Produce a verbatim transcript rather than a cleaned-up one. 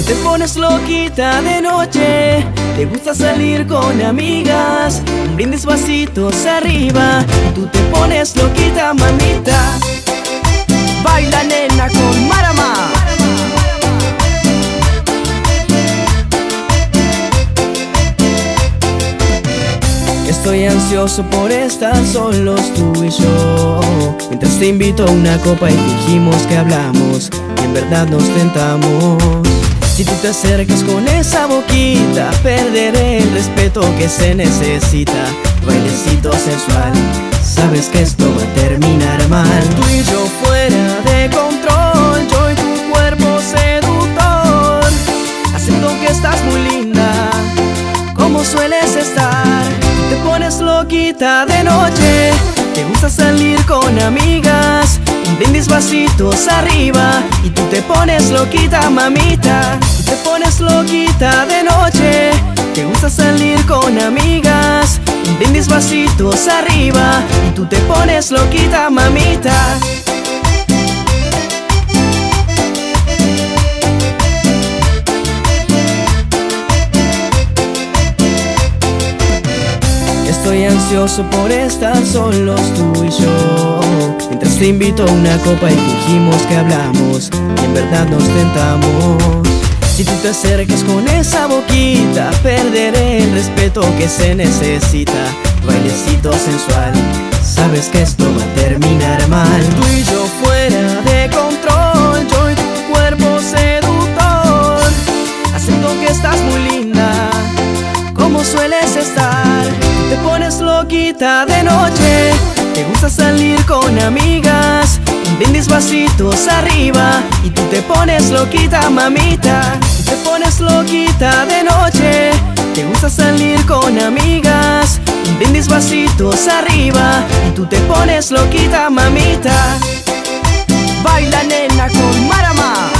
Te pones loquita de noche, te gusta salir con amigas, un brindis vasitos arriba, y tú te pones loquita, mamita. Baila nena con Marama. Estoy ansioso por estar solos tú y yo, mientras te invito a una copa y fingimos que hablamos y en verdad nos tentamos. Si tú te acercas con esa boquita, perderé el respeto que se necesita. Bailecito sensual, sabes que esto va a terminar mal. Tú y yo fuera de control, yo y tu cuerpo seductor. Acepto que estás muy linda, como sueles estar. Te pones loquita de noche, te gusta salir con amigas, un brindis vasitos arriba, y tú te pones loquita, mamita. Tú te pones loquita de noche, te gusta salir con amigas, un brindis vasitos arriba, y tú te pones loquita, mamita. Estoy ansioso por estar solos tú y yo, mientras te invito a una copa y fingimos que hablamos y en verdad nos tentamos. Si tú te acercas con esa boquita, perderé el respeto que se necesita. Bailecito sensual, sabes que esto va a terminar mal. Tú y yo fuera de control, yo y tu cuerpo seductor. Acepto que estás muy linda, como sueles estar. Te pones loquita de noche, te gusta salir con amigas, un brindis vasitos arriba, y tú te pones loquita, mamita. Tú te pones loquita de noche, te gusta salir con amigas, un brindis vasitos arriba, y tú te pones loquita, mamita. Baila nena con Marama.